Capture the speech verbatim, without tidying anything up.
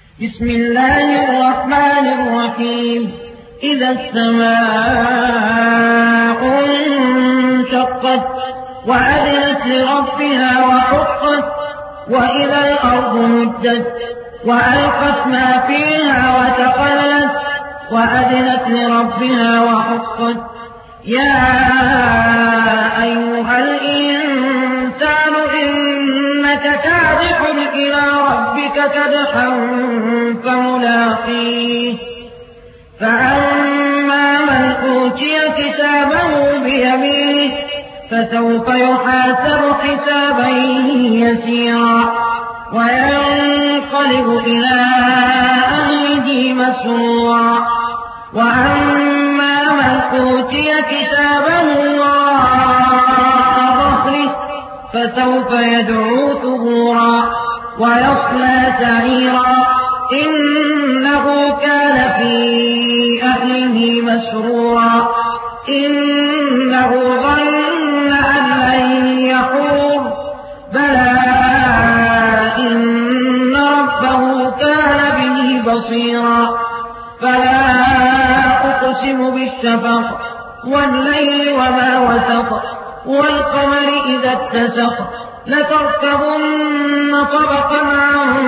بسم الله الرحمن الرحيم إذا السماء انشقت وأذنت لربها وحقت وإذا الأرض مدت وألقت ما فيها وتقلت وأذنت لربها وحقت يا أيها الإنسان إنك كادح إلى ربك كدحا فملاقيه فأما من أوتي كتابه بيمينه فسوف يحاسب حسابا يسيرا وينقلب إلى أهله مسرورا وأما من أوتي كتابه وراء ظهره فسوف يدعو ثبورا ويصلى سعيرا إنه كان في أهله مسرورا إنه ظن أن لن يحور بلى إن ربه كان به بصيرا فلا أقسم بالشفق والليل وما وسق والقمر إذا اتسق لتركبن طبقا عن